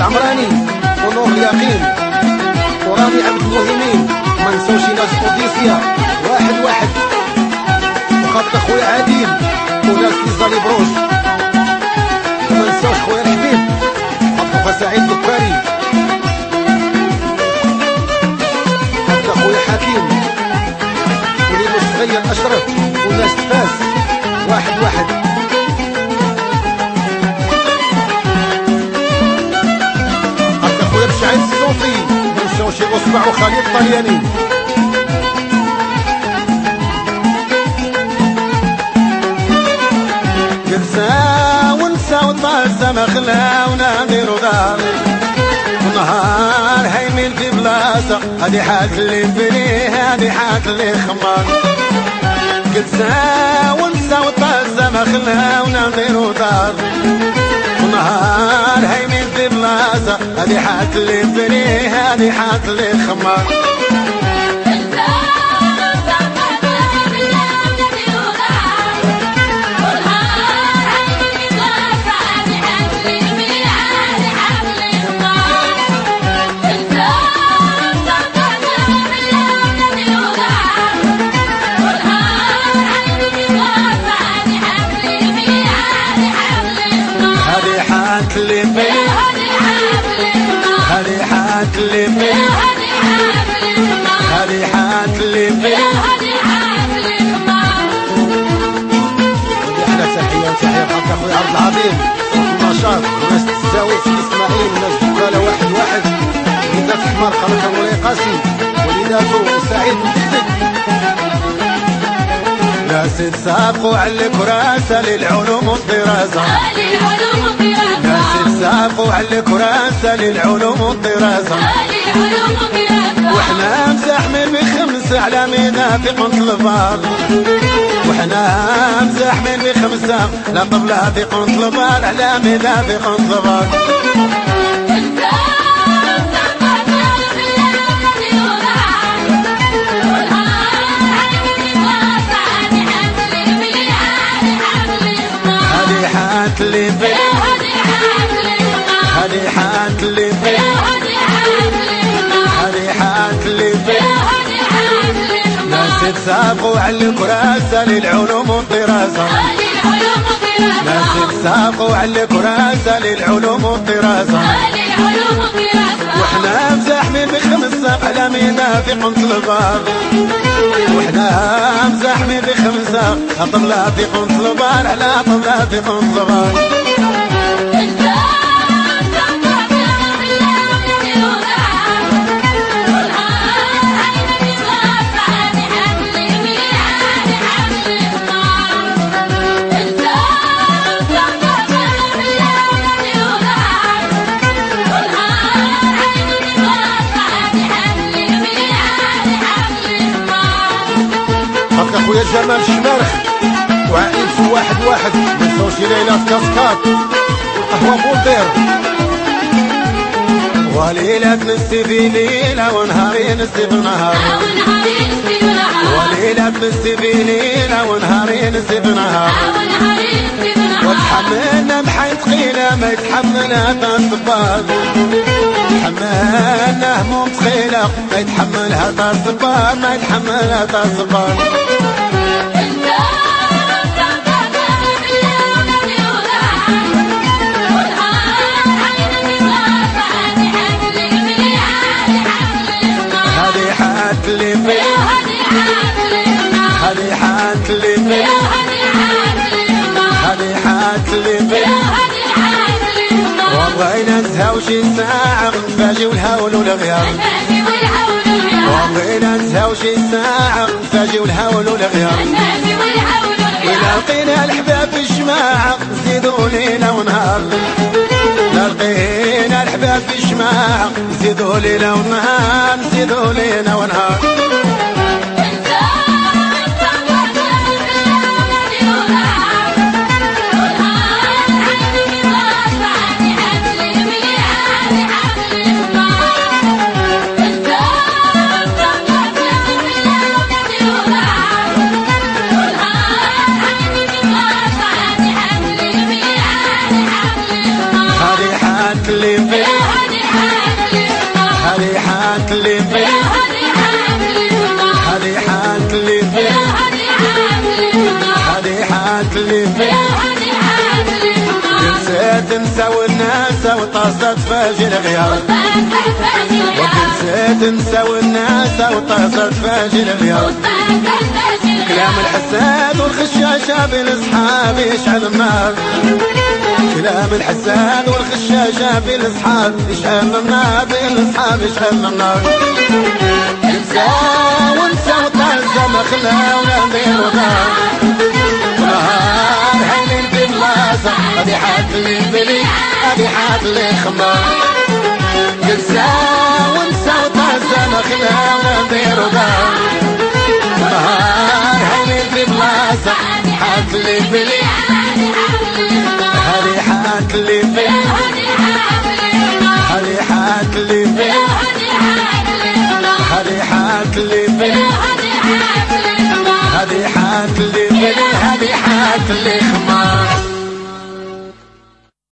العمراني ونور اليقين ورامي عبد المهيمين، ما نساوش ناس اوديسيا واحد واحد، وخاطر خويا عادل وناس ليزالي بروش، ما نساوش خويا الحبيب خاطر سعيد الدكاري، خاطر خويا حكيم وليد الصغير اشرف وناس فاس واحد واحد. شعيب الصوفي ما نساوش اصبع وخالد الطلياني. ننسى ونسى وطازة ما خلاونا نديرو دار، ونهار هايمين في بلاصة هادي حات اللي بنيه هادي حات اللي خمار. ننسى ونسى وطازة ما خلاونا نديرو دار، ونهار هايمين في بلاصة هادي حات اللي بنيه هادي حات اللي خمار. هادي حات اللي بنيه هادي حات اللي بنيه. احلى تحية وتحية لخاطر اخويا عبد العظيم النشاط وناس الزاوية سيدي اسماعيل وناس الدكالة واحد واحد، وليدات حمار خلقها مولاي قاسم وليداتو سعيد مديدك. ناس تسابقوا على الكراسة للعلوم والدراسة، ناس تسابقوا على الكراسة للعلوم والدراسة، وحنا مزاحمين بخمسة على منافق البار، وحنا مزاحمين بخمسة لا طبلة في قنط البار على منافق البار. هادي حات اللي بنيه هادي حات اللي بنيه هادي حات اللي بنيه. ناس تسابقوا على الكراسة للعلوم والدراسة، ناس تسابقوا على الكراسة للعلوم والدراسة، وحنا مزاحمين بخمسة على منافق البار، وحنا مزاحمين بخمسة طبلة في قنط البار على طبلة في قنط البار. خويا جمال شمارخ وعائلته واحد واحد، منساوش ليلة في كاسكاد والقهوة بولدير، وليلة نسي في ليلة ونهاري نسي بنهار، وليلة نسي في ليلة ونهاري نسي بنهار، وتحملنا بحي ثقيلة ما يتحملها تا الصبار، تحملنا هموم ثقيلة ما يتحملها تا الصبار ما يتحملها تا الصبار. هادي حات اللي بنيه هادي حات اللي بنيه هادي حات اللي بنيه. وبغينا نسهاو شي ساعة نفاجئو الهول والغيار، وبغينا نسهاو شي ساعة نفاجئو الهول والغيار، إلا لقينا الحباب في الجماعة نزيدو ليلة ونهار، إلا لقينا الحباب في الجماعة نزيدو ليلة ونهار نزيدو ليلة ونهار. اللي بنيه حات اللي فيه تنسى والناس وطاست فاجي الغيار تنسى والناس وطاست فاجي الغيار كلام الحساد والخشاشة بالاصحاب يشعل النار كلام الحساد والخشاشة بالاصحاب يشعل النار بالاصحاب يشعل النار انسى وانسى وطازة ما خلاونا ندير ودار ونهار هينين في بلاصة غادي حاتلي بلي غادي حاتلي خمار انسى وانسى وطازة ما خلاونا ندير ودار ونهار هينين في بلاصة حاتلي بلي هادي حاتلي بلي هادي حاتلي بلي هادي حاتلي بلي هادي حاتلي بلي هادي حاتلي خمار